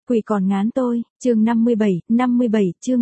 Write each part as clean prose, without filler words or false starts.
Quỷ còn ngán tôi, chương 57, chương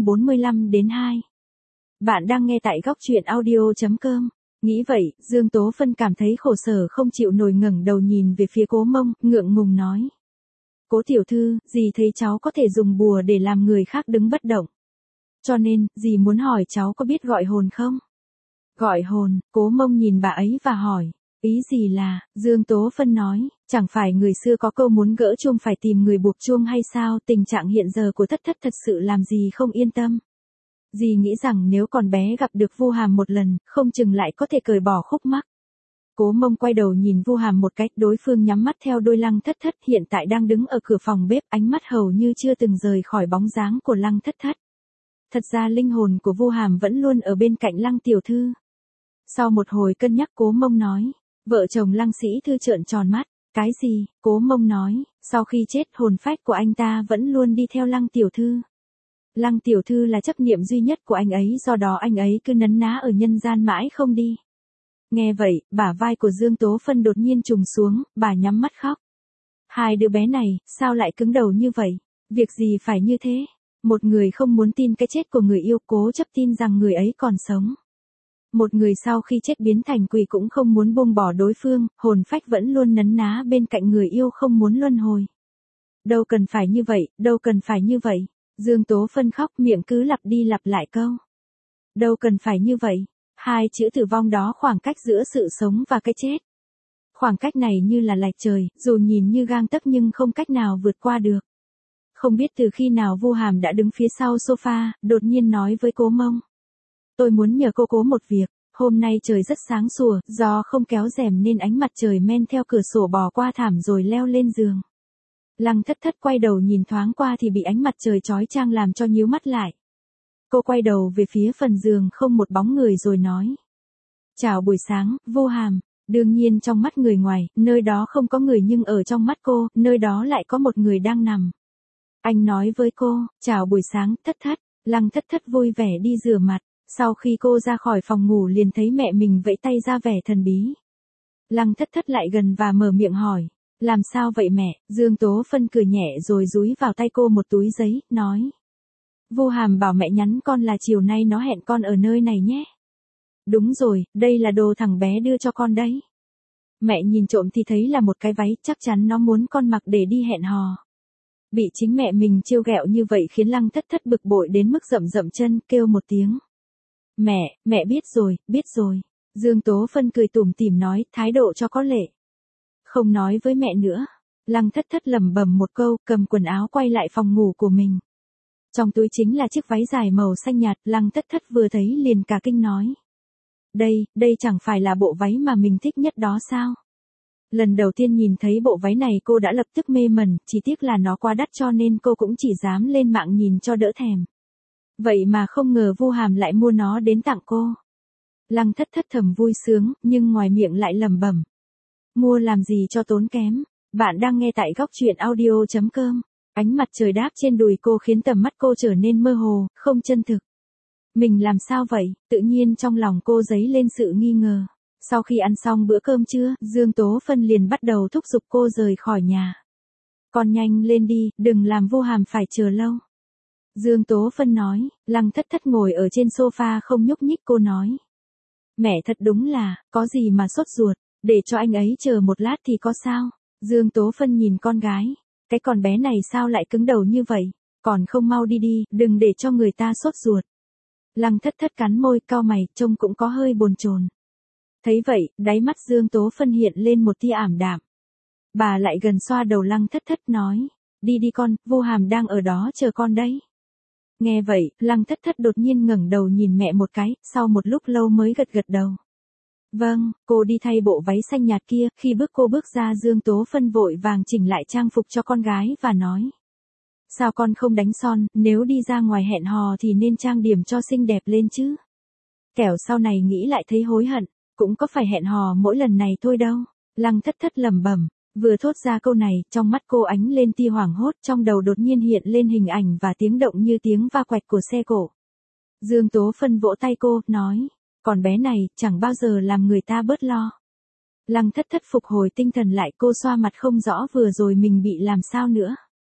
45-2. Bạn đang nghe tại góc truyện audio.com. Nghĩ vậy, Dương Tố Phân cảm thấy khổ sở không chịu nổi, ngẩng đầu nhìn về phía Cố Mông, ngượng ngùng nói. Cố tiểu thư, dì thấy cháu có thể dùng bùa để làm người khác đứng bất động. Cho nên, dì muốn hỏi cháu có biết gọi hồn không? Gọi hồn, Cố Mông nhìn bà ấy và hỏi. Ý gì là, Dương Tố Phân nói, chẳng phải người xưa có câu muốn gỡ chuông phải tìm người buộc chuông hay sao? Tình trạng hiện giờ của thất thất thật sự làm dì không yên tâm. Dì nghĩ rằng nếu con bé gặp được Vu Hàm một lần, không chừng lại có thể cởi bỏ khúc mắc. Cố Mông quay đầu nhìn Vu Hàm một cách, đối phương nhắm mắt theo đôi Lăng Thất Thất hiện tại đang đứng ở cửa phòng bếp, ánh mắt hầu như chưa từng rời khỏi bóng dáng của Lăng Thất Thất. Thật ra linh hồn của Vu Hàm vẫn luôn ở bên cạnh Lăng tiểu thư. Sau một hồi cân nhắc, Cố Mông nói. Vợ chồng Lăng Sĩ Thư trợn tròn mắt. Cái gì? Cố Mông nói, sau khi chết hồn phách của anh ta vẫn luôn đi theo Lăng tiểu thư. Lăng tiểu thư là chấp niệm duy nhất của anh ấy, do đó anh ấy cứ nấn ná ở nhân gian mãi không đi. Nghe vậy, bả vai của Dương Tố Phân đột nhiên trùng xuống, bà nhắm mắt khóc. Hai đứa bé này, sao lại cứng đầu như vậy? Việc gì phải như thế? Một người không muốn tin cái chết của người yêu, cố chấp tin rằng người ấy còn sống. Một người sau khi chết biến thành quỷ cũng không muốn buông bỏ đối phương, hồn phách vẫn luôn nấn ná bên cạnh người yêu không muốn luân hồi. Đâu cần phải như vậy, đâu cần phải như vậy. Dương Tố Phân khóc, miệng cứ lặp đi lặp lại câu. Đâu cần phải như vậy. Hai chữ tử vong đó khoảng cách giữa sự sống và cái chết. Khoảng cách này như là lệch trời, dù nhìn như gang tấc nhưng không cách nào vượt qua được. Không biết từ khi nào Vu Hàm đã đứng phía sau sofa, đột nhiên nói với Cố Mông. Tôi muốn nhờ cô Cố một việc, hôm nay trời rất sáng sủa, gió không kéo rèm nên ánh mặt trời men theo cửa sổ bò qua thảm rồi leo lên giường. Lăng Thất Thất quay đầu nhìn thoáng qua thì bị ánh mặt trời chói chang làm cho nhíu mắt lại. Cô quay đầu về phía phần giường không một bóng người rồi nói. Chào buổi sáng, Vu Hàm. Đương nhiên trong mắt người ngoài, nơi đó không có người nhưng ở trong mắt cô, nơi đó lại có một người đang nằm. Anh nói với cô, chào buổi sáng, Thất Thất. Lăng Thất Thất vui vẻ đi rửa mặt. Sau khi cô ra khỏi phòng ngủ liền thấy mẹ mình vẫy tay ra vẻ thần bí. Lăng Thất Thất lại gần và mở miệng hỏi. Làm sao vậy mẹ? Dương Tố Phân cười nhẹ rồi dúi vào tay cô một túi giấy, nói. Vu Hàm bảo mẹ nhắn con là chiều nay nó hẹn con ở nơi này nhé. Đúng rồi, đây là đồ thằng bé đưa cho con đấy. Mẹ nhìn trộm thì thấy là một cái váy, chắc chắn nó muốn con mặc để đi hẹn hò. Bị chính mẹ mình trêu ghẹo như vậy khiến Lăng Thất Thất bực bội đến mức rậm rậm chân, kêu một tiếng. Mẹ biết rồi. Dương Tố Phân cười tủm tỉm nói, thái độ cho có lệ. Không nói với mẹ nữa. Lăng Thất Thất lẩm bẩm một câu, cầm quần áo quay lại phòng ngủ của mình. Trong túi chính là chiếc váy dài màu xanh nhạt, Lăng Thất Thất vừa thấy liền cả kinh nói. Đây chẳng phải là bộ váy mà mình thích nhất đó sao? Lần đầu tiên nhìn thấy bộ váy này cô đã lập tức mê mẩn, chỉ tiếc là nó quá đắt cho nên cô cũng chỉ dám lên mạng nhìn cho đỡ thèm. Vậy mà không ngờ Vu Hàm lại mua nó đến tặng cô. Lăng Thất Thất thầm vui sướng, nhưng ngoài miệng lại lẩm bẩm. Mua làm gì cho tốn kém. Bạn đang nghe tại góc truyện audio.com. Ánh mặt trời đáp trên đùi cô khiến tầm mắt cô trở nên mơ hồ, không chân thực. Mình làm sao vậy? Tự nhiên trong lòng cô dấy lên sự nghi ngờ. Sau khi ăn xong bữa cơm trưa, Dương Tố Phân liền bắt đầu thúc giục cô rời khỏi nhà. Con nhanh lên đi, đừng làm Vu Hàm phải chờ lâu. Dương Tố Phân nói. Lăng Thất Thất ngồi ở trên sofa không nhúc nhích, cô nói. Mẹ thật đúng là, có gì mà sốt ruột, để cho anh ấy chờ một lát thì có sao? Dương Tố Phân nhìn con gái. Cái con bé này sao lại cứng đầu như vậy? Còn không mau đi đi, đừng để cho người ta sốt ruột. Lăng Thất Thất cắn môi, cau mày, trông cũng có hơi bồn chồn. Thấy vậy, đáy mắt Dương Tố Phân hiện lên một tia ảm đạm. Bà lại gần xoa đầu Lăng Thất Thất nói. Đi đi con, Vu Hàm đang ở đó chờ con đấy. Nghe vậy, Lăng Thất Thất đột nhiên ngẩng đầu nhìn mẹ một cái, sau một lúc lâu mới gật gật đầu. Vâng, cô đi thay bộ váy xanh nhạt kia, khi cô bước ra Dương Tố Phân vội vàng chỉnh lại trang phục cho con gái và nói. Sao con không đánh son, nếu đi ra ngoài hẹn hò thì nên trang điểm cho xinh đẹp lên chứ. Kẻo sau này nghĩ lại thấy hối hận, cũng có phải hẹn hò mỗi lần này thôi đâu. Lăng Thất Thất lẩm bẩm, vừa thốt ra câu này, trong mắt cô ánh lên tia hoảng hốt, trong đầu đột nhiên hiện lên hình ảnh và tiếng động như tiếng va quẹt của xe cộ. Dương Tố Phân vỗ tay cô, nói. Còn bé này, chẳng bao giờ làm người ta bớt lo. Lăng Thất Thất phục hồi tinh thần lại, cô xoa mặt không rõ vừa rồi mình bị làm sao nữa.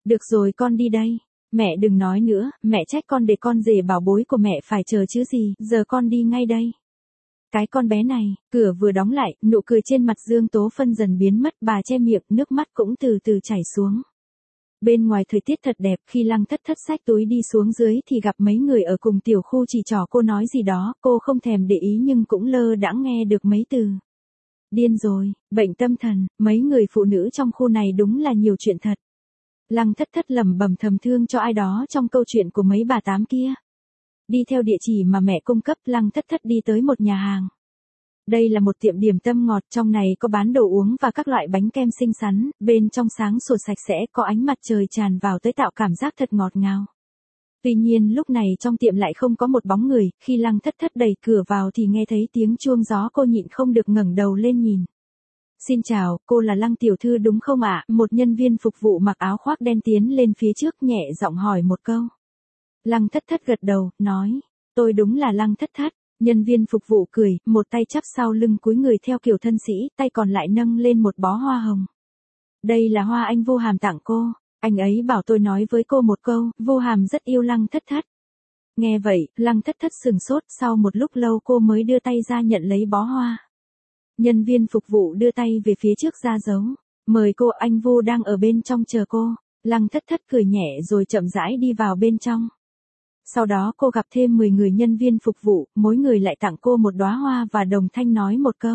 Được rồi con đi đây. Mẹ đừng nói nữa, mẹ trách con để con rể bảo bối của mẹ phải chờ chứ gì, giờ con đi ngay đây. Cái con bé này, cửa vừa đóng lại, nụ cười trên mặt Dương Tố Phân dần biến mất, bà che miệng, nước mắt cũng từ từ chảy xuống. Bên ngoài thời tiết thật đẹp, khi Lăng Thất Thất xách túi đi xuống dưới thì gặp mấy người ở cùng tiểu khu chỉ trỏ cô nói gì đó, cô không thèm để ý nhưng cũng lơ đãng nghe được mấy từ. Điên rồi, bệnh tâm thần, mấy người phụ nữ trong khu này đúng là nhiều chuyện thật. Lăng Thất Thất lẩm bẩm thầm thương cho ai đó trong câu chuyện của mấy bà tám kia. Đi theo địa chỉ mà mẹ cung cấp, Lăng Thất Thất đi tới một nhà hàng. Đây là một tiệm điểm tâm ngọt, trong này có bán đồ uống và các loại bánh kem xinh xắn, bên trong sáng sủa sạch sẽ, có ánh mặt trời tràn vào tới tạo cảm giác thật ngọt ngào. Tuy nhiên lúc này trong tiệm lại không có một bóng người, khi Lăng Thất Thất đẩy cửa vào thì nghe thấy tiếng chuông gió, cô nhịn không được ngẩng đầu lên nhìn. Xin chào, cô là Lăng tiểu thư đúng không ạ? Một nhân viên phục vụ mặc áo khoác đen tiến lên phía trước nhẹ giọng hỏi một câu. Lăng Thất Thất gật đầu, nói, tôi đúng là Lăng Thất Thất. Nhân viên phục vụ cười, một tay chắp sau lưng cúi người theo kiểu thân sĩ, tay còn lại nâng lên một bó hoa hồng. Đây là hoa anh Vu Hàm tặng cô, anh ấy bảo tôi nói với cô một câu, Vu Hàm rất yêu Lăng Thất Thất. Nghe vậy, Lăng Thất Thất sừng sốt, sau một lúc lâu cô mới đưa tay ra nhận lấy bó hoa. Nhân viên phục vụ đưa tay về phía trước ra dấu, mời cô, anh Vu đang ở bên trong chờ cô. Lăng Thất Thất cười nhẹ rồi chậm rãi đi vào bên trong. Sau đó cô gặp thêm 10 người nhân viên phục vụ, mỗi người lại tặng cô một đóa hoa và đồng thanh nói một câu.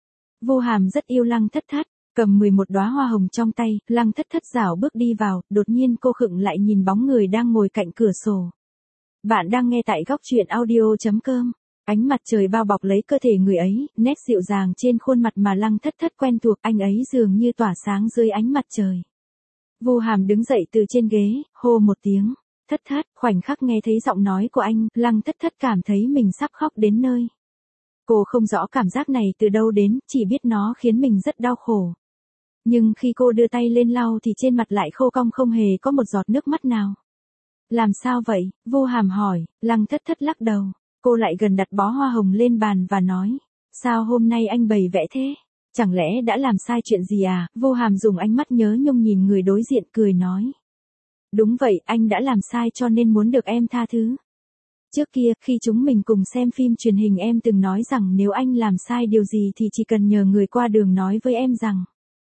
Vu Hàm rất yêu Lăng Thất Thất, cầm 11 đóa hoa hồng trong tay, Lăng Thất Thất rảo bước đi vào, đột nhiên cô khựng lại nhìn bóng người đang ngồi cạnh cửa sổ. Bạn đang nghe tại góc truyện audio.com. Ánh mặt trời bao bọc lấy cơ thể người ấy, nét dịu dàng trên khuôn mặt mà Lăng Thất Thất quen thuộc, anh ấy dường như tỏa sáng dưới ánh mặt trời. Vu Hàm đứng dậy từ trên ghế, hô một tiếng. Thất Thất, khoảnh khắc nghe thấy giọng nói của anh, Lăng Thất Thất cảm thấy mình sắp khóc đến nơi. Cô không rõ cảm giác này từ đâu đến, chỉ biết nó khiến mình rất đau khổ. Nhưng khi cô đưa tay lên lau thì trên mặt lại khô cong, không hề có một giọt nước mắt nào. Làm sao vậy? Vu Hàm hỏi. Lăng Thất Thất lắc đầu. Cô lại gần đặt bó hoa hồng lên bàn và nói. Sao hôm nay anh bày vẽ thế? Chẳng lẽ đã làm sai chuyện gì à? Vu Hàm dùng ánh mắt nhớ nhung nhìn người đối diện cười nói. Đúng vậy, anh đã làm sai cho nên muốn được em tha thứ. Trước kia, khi chúng mình cùng xem phim truyền hình em từng nói rằng nếu anh làm sai điều gì thì chỉ cần nhờ người qua đường nói với em rằng.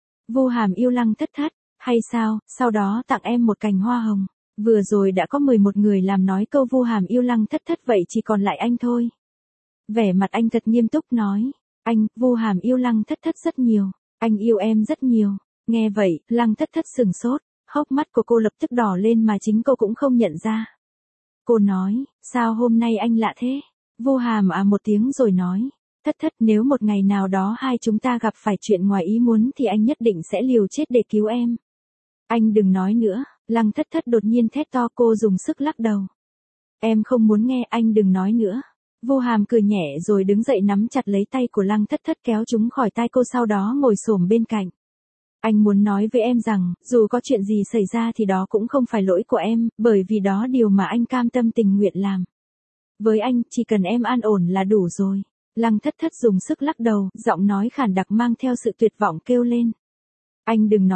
Vu Hàm yêu Lăng Thất Thất, hay sao, sau đó tặng em một cành hoa hồng. Vừa rồi đã có 11 người làm nói câu Vu Hàm yêu Lăng Thất Thất, vậy chỉ còn lại anh thôi. Vẻ mặt anh thật nghiêm túc nói. Anh, Vu Hàm yêu Lăng Thất Thất rất nhiều. Anh yêu em rất nhiều. Nghe vậy, Lăng Thất Thất sừng sốt. Hốc mắt của cô lập tức đỏ lên mà chính cô cũng không nhận ra. Cô nói, sao hôm nay anh lạ thế? Vu Hàm à một tiếng rồi nói, Thất Thất, nếu một ngày nào đó hai chúng ta gặp phải chuyện ngoài ý muốn thì anh nhất định sẽ liều chết để cứu em. Anh đừng nói nữa, Lăng Thất Thất đột nhiên thét to, cô dùng sức lắc đầu. Em không muốn nghe, anh đừng nói nữa. Vu Hàm cười nhẹ rồi đứng dậy nắm chặt lấy tay của Lăng Thất Thất kéo chúng khỏi tay cô, sau đó ngồi xổm bên cạnh. Anh muốn nói với em rằng, dù có chuyện gì xảy ra thì đó cũng không phải lỗi của em, bởi vì đó điều mà anh cam tâm tình nguyện làm. Với anh, chỉ cần em an ổn là đủ rồi. Lăng Thất Thất dùng sức lắc đầu, giọng nói khàn đặc mang theo sự tuyệt vọng kêu lên. Anh đừng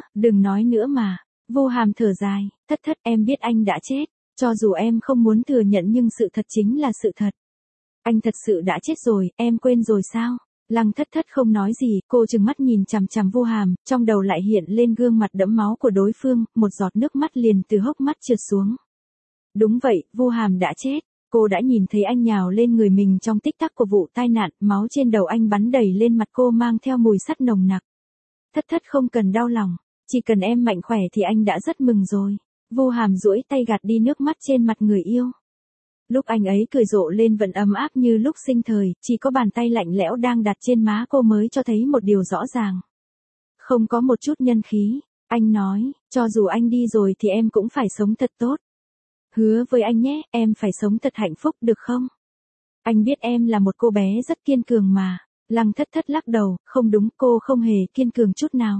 nói nữa mà. Vu Hàm thở dài, Thất Thất, em biết anh đã chết, cho dù em không muốn thừa nhận nhưng sự thật chính là sự thật. Anh thật sự đã chết rồi, em quên rồi sao? Lăng Thất Thất không nói gì, cô trừng mắt nhìn chằm chằm Vu Hàm, trong đầu lại hiện lên gương mặt đẫm máu của đối phương, một giọt nước mắt liền từ hốc mắt trượt xuống. Đúng vậy, Vu Hàm đã chết. Cô đã nhìn thấy anh nhào lên người mình trong tích tắc của vụ tai nạn, máu trên đầu anh bắn đầy lên mặt cô mang theo mùi sắt nồng nặc. Thất Thất không cần đau lòng, chỉ cần em mạnh khỏe thì anh đã rất mừng rồi. Vu Hàm duỗi tay gạt đi nước mắt trên mặt người yêu. Lúc anh ấy cười rộ lên vẫn ấm áp như lúc sinh thời, chỉ có bàn tay lạnh lẽo đang đặt trên má cô mới cho thấy một điều rõ ràng. Không có một chút nhân khí, anh nói, cho dù anh đi rồi thì em cũng phải sống thật tốt. Hứa với anh nhé, em phải sống thật hạnh phúc được không? Anh biết em là một cô bé rất kiên cường mà. Lăng Thất Thất lắc đầu, không đúng, cô không hề kiên cường chút nào.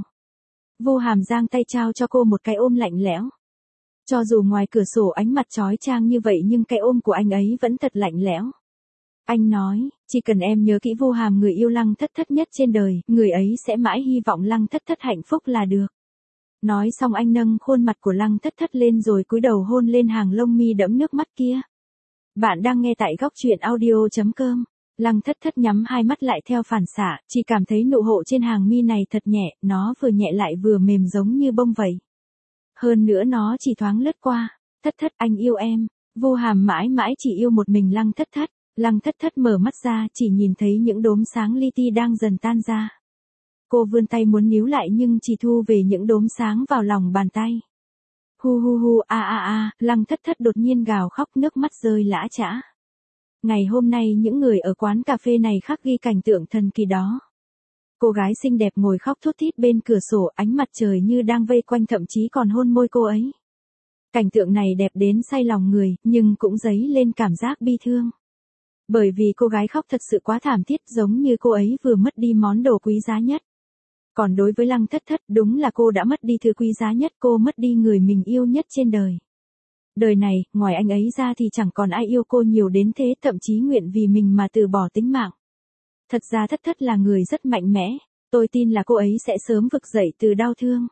Vu Hàm giang tay trao cho cô một cái ôm lạnh lẽo. Cho dù ngoài cửa sổ ánh mặt chói chang như vậy nhưng cái ôm của anh ấy vẫn thật lạnh lẽo. Anh nói, chỉ cần em nhớ kỹ Vu Hàm, người yêu Lăng Thất Thất nhất trên đời, người ấy sẽ mãi hy vọng Lăng Thất Thất hạnh phúc là được. Nói xong anh nâng khuôn mặt của Lăng Thất Thất lên rồi cúi đầu hôn lên hàng lông mi đẫm nước mắt kia. Bạn đang nghe tại góc truyện audio.com. Lăng Thất Thất nhắm hai mắt lại theo phản xạ, chỉ cảm thấy nụ hộ trên hàng mi này thật nhẹ, nó vừa nhẹ lại vừa mềm giống như bông vậy. Hơn nữa nó chỉ thoáng lướt qua. Thất Thất, anh yêu em. Vu Hàm mãi mãi chỉ yêu một mình Lăng Thất Thất. Lăng Thất Thất mở mắt ra, chỉ nhìn thấy những đốm sáng li ti đang dần tan ra. Cô vươn tay muốn níu lại nhưng chỉ thu về những đốm sáng vào lòng bàn tay. Hu hu hu a a a, Lăng Thất Thất đột nhiên gào khóc, nước mắt rơi lã chã. Ngày hôm nay những người ở quán cà phê này khắc ghi cảnh tượng thần kỳ đó. Cô gái xinh đẹp ngồi khóc thút thít bên cửa sổ, ánh mặt trời như đang vây quanh, thậm chí còn hôn môi cô ấy. Cảnh tượng này đẹp đến say lòng người, nhưng cũng dấy lên cảm giác bi thương. Bởi vì cô gái khóc thật sự quá thảm thiết, giống như cô ấy vừa mất đi món đồ quý giá nhất. Còn đối với Lăng Thất Thất, đúng là cô đã mất đi thứ quý giá nhất, cô mất đi người mình yêu nhất trên đời. Đời này, ngoài anh ấy ra thì chẳng còn ai yêu cô nhiều đến thế, thậm chí nguyện vì mình mà từ bỏ tính mạng. Thật ra Thất Thất là người rất mạnh mẽ, tôi tin là cô ấy sẽ sớm vực dậy từ đau thương.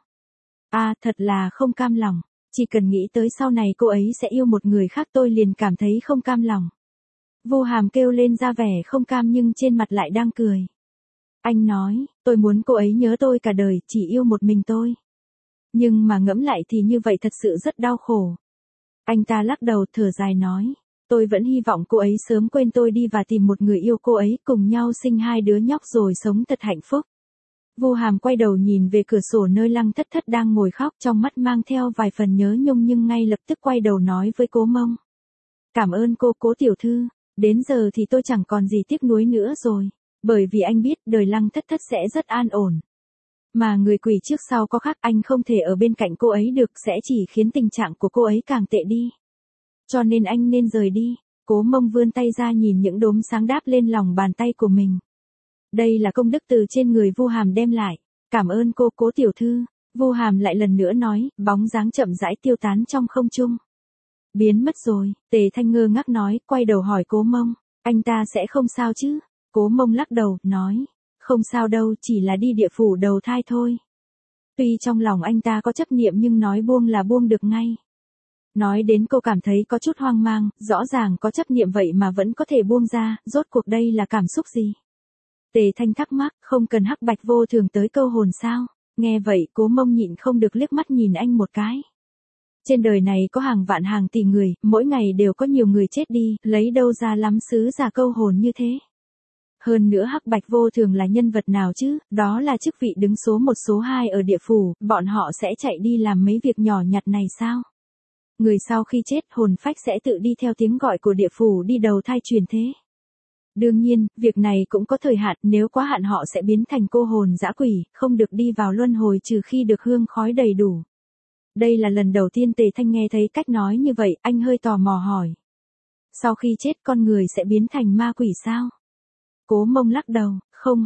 Thật là không cam lòng, chỉ cần nghĩ tới sau này cô ấy sẽ yêu một người khác tôi liền cảm thấy không cam lòng. Vu Hàm kêu lên ra vẻ không cam nhưng trên mặt lại đang cười. Anh nói, tôi muốn cô ấy nhớ tôi cả đời, chỉ yêu một mình tôi. Nhưng mà ngẫm lại thì như vậy thật sự rất đau khổ. Anh ta lắc đầu thở dài nói, tôi vẫn hy vọng cô ấy sớm quên tôi đi và tìm một người yêu cô ấy, cùng nhau sinh hai đứa nhóc rồi sống thật hạnh phúc. Vu Hàm quay đầu nhìn về cửa sổ nơi Lăng Thất Thất đang ngồi khóc, trong mắt mang theo vài phần nhớ nhung nhưng ngay lập tức quay đầu nói với Cố Mông. Cảm ơn cô, Cố tiểu thư, đến giờ thì tôi chẳng còn gì tiếc nuối nữa rồi. Bởi vì anh biết đời Lăng Thất Thất sẽ rất an ổn. Mà người quỷ trước sau có khác, anh không thể ở bên cạnh cô ấy được, sẽ chỉ khiến tình trạng của cô ấy càng tệ đi. Cho nên anh nên rời đi. Cố Mông vươn tay ra nhìn những đốm sáng đáp lên lòng bàn tay của mình. Đây là công đức từ trên người Vu Hàm đem lại. Cảm ơn cô, Cố tiểu thư. Vu Hàm lại lần nữa nói, bóng dáng chậm rãi tiêu tán trong không trung. Biến mất rồi, Tề Thanh ngơ ngác nói, quay đầu hỏi Cố Mông, anh ta sẽ không sao chứ? Cố Mông lắc đầu, nói, không sao đâu, chỉ là đi địa phủ đầu thai thôi. Tuy trong lòng anh ta có chấp niệm nhưng nói buông là buông được ngay. Nói đến cô cảm thấy có chút hoang mang, rõ ràng có chấp niệm vậy mà vẫn có thể buông ra, rốt cuộc đây là cảm xúc gì? Tề Thanh thắc mắc, không cần hắc bạch vô thường tới câu hồn sao? Nghe vậy Cố Mông nhịn không được liếc mắt nhìn anh một cái. Trên đời này có hàng vạn hàng tỷ người, mỗi ngày đều có nhiều người chết đi, lấy đâu ra lắm sứ giả câu hồn như thế? Hơn nữa hắc bạch vô thường là nhân vật nào chứ, đó là chức vị đứng số 1 số 2 ở địa phủ, bọn họ sẽ chạy đi làm mấy việc nhỏ nhặt này sao? Người sau khi chết hồn phách sẽ tự đi theo tiếng gọi của địa phủ đi đầu thai chuyển thế. Đương nhiên, việc này cũng có thời hạn, nếu quá hạn họ sẽ biến thành cô hồn dã quỷ, không được đi vào luân hồi trừ khi được hương khói đầy đủ. Đây là lần đầu tiên Tề Thanh nghe thấy cách nói như vậy, anh hơi tò mò hỏi. Sau khi chết con người sẽ biến thành ma quỷ sao? Cố Mông lắc đầu, không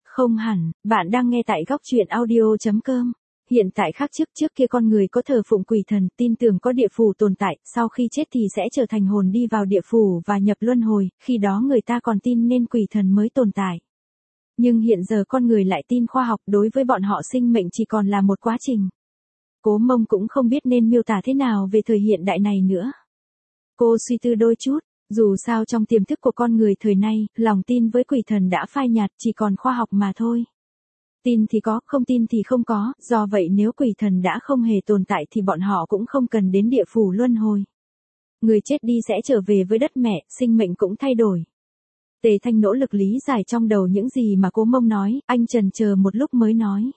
hẳn, bạn đang nghe tại góc truyện audio.com. Hiện tại khác trước kia con người có thờ phụng quỷ thần, tin tưởng có địa phủ tồn tại, sau khi chết thì sẽ trở thành hồn đi vào địa phủ và nhập luân hồi, khi đó người ta còn tin nên quỷ thần mới tồn tại. Nhưng hiện giờ con người lại tin khoa học, đối với bọn họ sinh mệnh chỉ còn là một quá trình. Cố Mông cũng không biết nên miêu tả thế nào về thời hiện đại này nữa. Cô suy tư đôi chút. Dù sao trong tiềm thức của con người thời nay, lòng tin với quỷ thần đã phai nhạt, chỉ còn khoa học mà thôi. Tin thì có, không tin thì không có, do vậy nếu quỷ thần đã không hề tồn tại thì bọn họ cũng không cần đến địa phủ luân hồi. Người chết đi sẽ trở về với đất mẹ, sinh mệnh cũng thay đổi. Tề Thanh nỗ lực lý giải trong đầu những gì mà Cố Mông nói, anh chần chờ một lúc mới nói.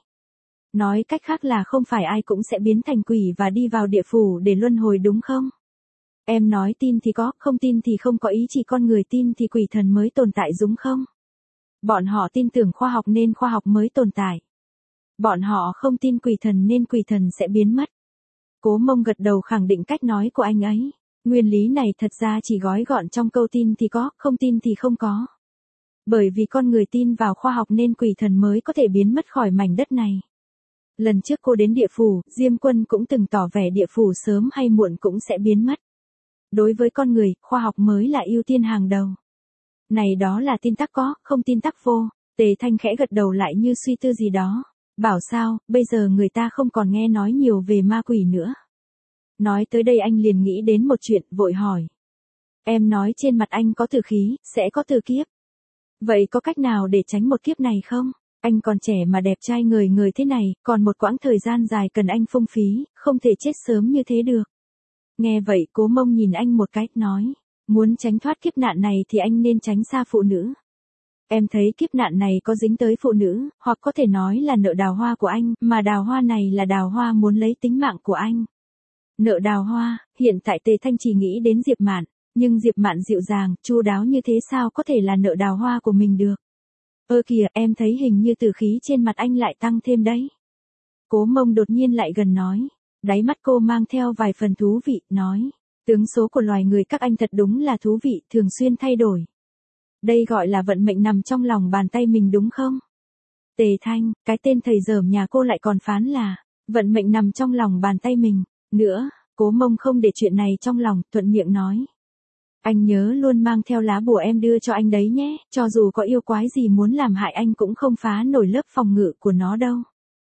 Nói cách khác là không phải ai cũng sẽ biến thành quỷ và đi vào địa phủ để luân hồi đúng không? Em nói tin thì có, không tin thì không có, ý chỉ con người tin thì quỷ thần mới tồn tại đúng không? Bọn họ tin tưởng khoa học nên khoa học mới tồn tại. Bọn họ không tin quỷ thần nên quỷ thần sẽ biến mất. Cố Mông gật đầu khẳng định cách nói của anh ấy. Nguyên lý này thật ra chỉ gói gọn trong câu tin thì có, không tin thì không có. Bởi vì con người tin vào khoa học nên quỷ thần mới có thể biến mất khỏi mảnh đất này. Lần trước cô đến địa phủ, Diêm Quân cũng từng tỏ vẻ địa phủ sớm hay muộn cũng sẽ biến mất. Đối với con người, khoa học mới là ưu tiên hàng đầu. Này đó là tin tắc có, không tin tắc vô. Tề Thanh khẽ gật đầu lại như suy tư gì đó. Bảo sao, bây giờ người ta không còn nghe nói nhiều về ma quỷ nữa. Nói tới đây anh liền nghĩ đến một chuyện, vội hỏi. Em nói trên mặt anh có tử khí, sẽ có tử kiếp. Vậy có cách nào để tránh một kiếp này không? Anh còn trẻ mà đẹp trai ngời ngời thế này, còn một quãng thời gian dài cần anh phung phí, không thể chết sớm như thế được. Nghe vậy Cố Mông nhìn anh một cái, nói. Muốn tránh thoát kiếp nạn này thì anh nên tránh xa phụ nữ. Em thấy kiếp nạn này có dính tới phụ nữ, hoặc có thể nói là nợ đào hoa của anh, mà đào hoa này là đào hoa muốn lấy tính mạng của anh. Nợ đào hoa, hiện tại Tề Thanh chỉ nghĩ đến Diệp Mạn, nhưng Diệp Mạn dịu dàng, chu đáo như thế sao có thể là nợ đào hoa của mình được. Kìa, em thấy hình như tử khí trên mặt anh lại tăng thêm đấy. Cố Mông đột nhiên lại gần nói. Đáy mắt cô mang theo vài phần thú vị, nói. Tướng số của loài người các anh thật đúng là thú vị, thường xuyên thay đổi. Đây gọi là vận mệnh nằm trong lòng bàn tay mình đúng không? Tề Thanh, cái tên thầy dởm nhà cô lại còn phán là, vận mệnh nằm trong lòng bàn tay mình. Nữa, Cố Mông không để chuyện này trong lòng, thuận miệng nói. Anh nhớ luôn mang theo lá bùa em đưa cho anh đấy nhé, cho dù có yêu quái gì muốn làm hại anh cũng không phá nổi lớp phòng ngự của nó đâu.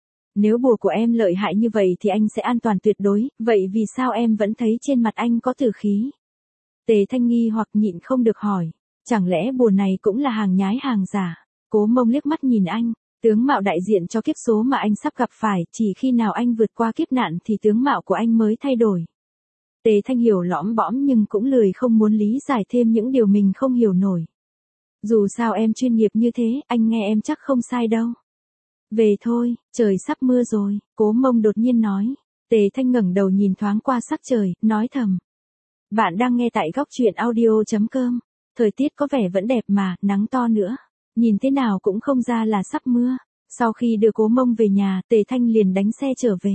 Nếu bùa của em lợi hại như vậy thì anh sẽ an toàn tuyệt đối, vậy vì sao em vẫn thấy trên mặt anh có tử khí? Tề Thanh nghi hoặc nhịn không được hỏi, chẳng lẽ bùa này cũng là hàng nhái hàng giả? Cố Mông liếc mắt nhìn anh, tướng mạo đại diện cho kiếp số mà anh sắp gặp phải, chỉ khi nào anh vượt qua kiếp nạn thì tướng mạo của anh mới thay đổi. Tề Thanh hiểu lõm bõm nhưng cũng lười không muốn lý giải thêm những điều mình không hiểu nổi. Dù sao em chuyên nghiệp như thế, anh nghe em chắc không sai đâu. Về thôi, trời sắp mưa rồi, Cố Mông đột nhiên nói. Tề Thanh ngẩng đầu nhìn thoáng qua sắc trời, nói thầm. Bạn đang nghe tại góc truyện audio.com. Thời tiết có vẻ vẫn đẹp mà, nắng to nữa. Nhìn thế nào cũng không ra là sắp mưa. Sau khi đưa Cố Mông về nhà, Tề Thanh liền đánh xe trở về.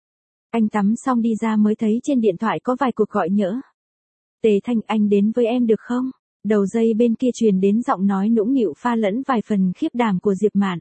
Anh tắm xong đi ra mới thấy trên điện thoại có vài cuộc gọi nhỡ. Tề Thanh, anh đến với em được không? Đầu dây bên kia truyền đến giọng nói nũng nịu pha lẫn vài phần khiếp đảm của Diệp Mạn.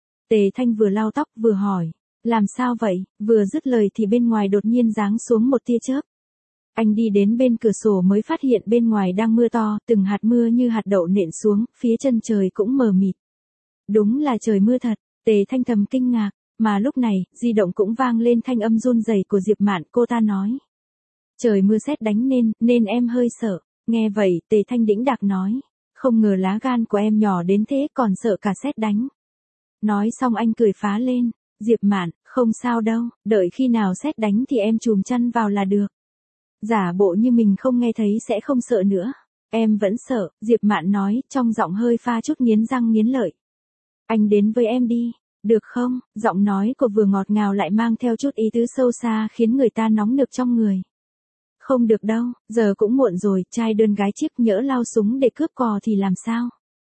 Tề Thanh vừa lau tóc vừa hỏi. Làm sao vậy? Vừa dứt lời thì bên ngoài đột nhiên giáng xuống một tia chớp. Anh đi đến bên cửa sổ mới phát hiện bên ngoài đang mưa to, từng hạt mưa như hạt đậu nện xuống, phía chân trời cũng mờ mịt. Đúng là trời mưa thật, Tề Thanh thầm kinh ngạc, mà lúc này, di động cũng vang lên thanh âm run rẩy của Diệp Mạn, cô ta nói. Trời mưa sét đánh nên em hơi sợ. Nghe vậy, Tề Thanh đĩnh đạc nói. Không ngờ lá gan của em nhỏ đến thế còn sợ cả sét đánh. Nói xong anh cười phá lên. Diệp Mạn, không sao đâu, đợi khi nào sét đánh thì em chùm chăn vào là được. Giả bộ như mình không nghe thấy sẽ không sợ nữa. Em vẫn sợ, Diệp Mạn nói, trong giọng hơi pha chút nghiến răng nghiến lợi. Anh đến với em đi, được không? Giọng nói của vừa ngọt ngào lại mang theo chút ý tứ sâu xa khiến người ta nóng nực trong người. Không được đâu, giờ cũng muộn rồi, trai đơn gái chiếc nhỡ lao súng để cướp cò thì làm sao?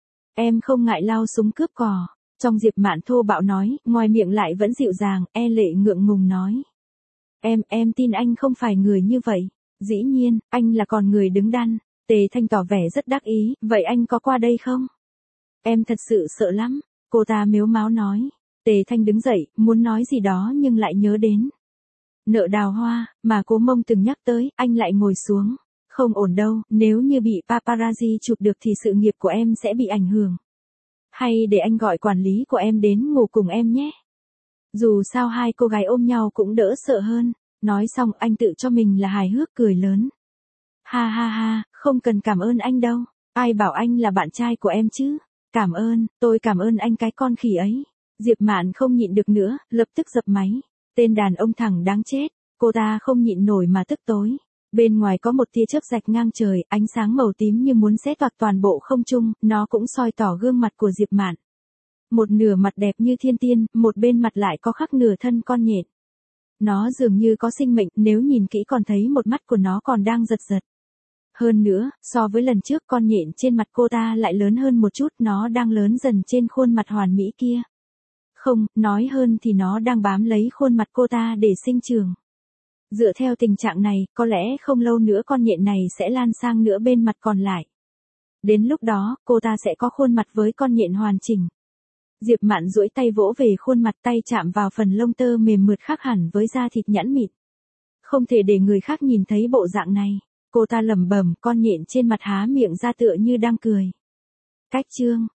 Em không ngại lao súng cướp cò. Trong Diệp Mạn thô bạo nói, ngoài miệng lại vẫn dịu dàng, e lệ ngượng ngùng nói. Em tin anh không phải người như vậy. Dĩ nhiên, anh là con người đứng đắn. Tề Thanh tỏ vẻ rất đắc ý, vậy anh có qua đây không? Em thật sự sợ lắm, cô ta mếu máo nói. Tề Thanh đứng dậy, muốn nói gì đó nhưng lại nhớ đến. Nợ đào hoa, mà Cố Mông từng nhắc tới, anh lại ngồi xuống. Không ổn đâu, nếu như bị paparazzi chụp được thì sự nghiệp của em sẽ bị ảnh hưởng. Hay để anh gọi quản lý của em đến ngủ cùng em nhé. Dù sao hai cô gái ôm nhau cũng đỡ sợ hơn. Nói xong anh tự cho mình là hài hước cười lớn. Ha ha ha, không cần cảm ơn anh đâu. Ai bảo anh là bạn trai của em chứ? Cảm ơn, tôi cảm ơn anh cái con khỉ ấy. Diệp Mạn không nhịn được nữa, lập tức dập máy. Tên đàn ông thẳng đáng chết. Cô ta không nhịn nổi mà tức tối. Bên ngoài có một tia chớp rạch ngang trời, ánh sáng màu tím như muốn xé toạc toàn bộ không trung, nó cũng soi tỏ gương mặt của Diệp Mạn. Một nửa mặt đẹp như thiên tiên, một bên mặt lại có khắc nửa thân con nhện. Nó dường như có sinh mệnh, nếu nhìn kỹ còn thấy một mắt của nó còn đang giật giật. Hơn nữa, so với lần trước con nhện trên mặt cô ta lại lớn hơn một chút, nó đang lớn dần trên khuôn mặt hoàn mỹ kia. Không, nói hơn thì nó đang bám lấy khuôn mặt cô ta để sinh trưởng. Dựa theo tình trạng này, có lẽ không lâu nữa con nhện này sẽ lan sang nửa bên mặt còn lại. Đến lúc đó, cô ta sẽ có khuôn mặt với con nhện hoàn chỉnh. Diệp Mạn duỗi tay vỗ về khuôn mặt, tay chạm vào phần lông tơ mềm mượt khác hẳn với da thịt nhẵn mịn. Không thể để người khác nhìn thấy bộ dạng này. Cô ta lẩm bẩm, con nhện trên mặt há miệng ra tựa như đang cười. Cách chương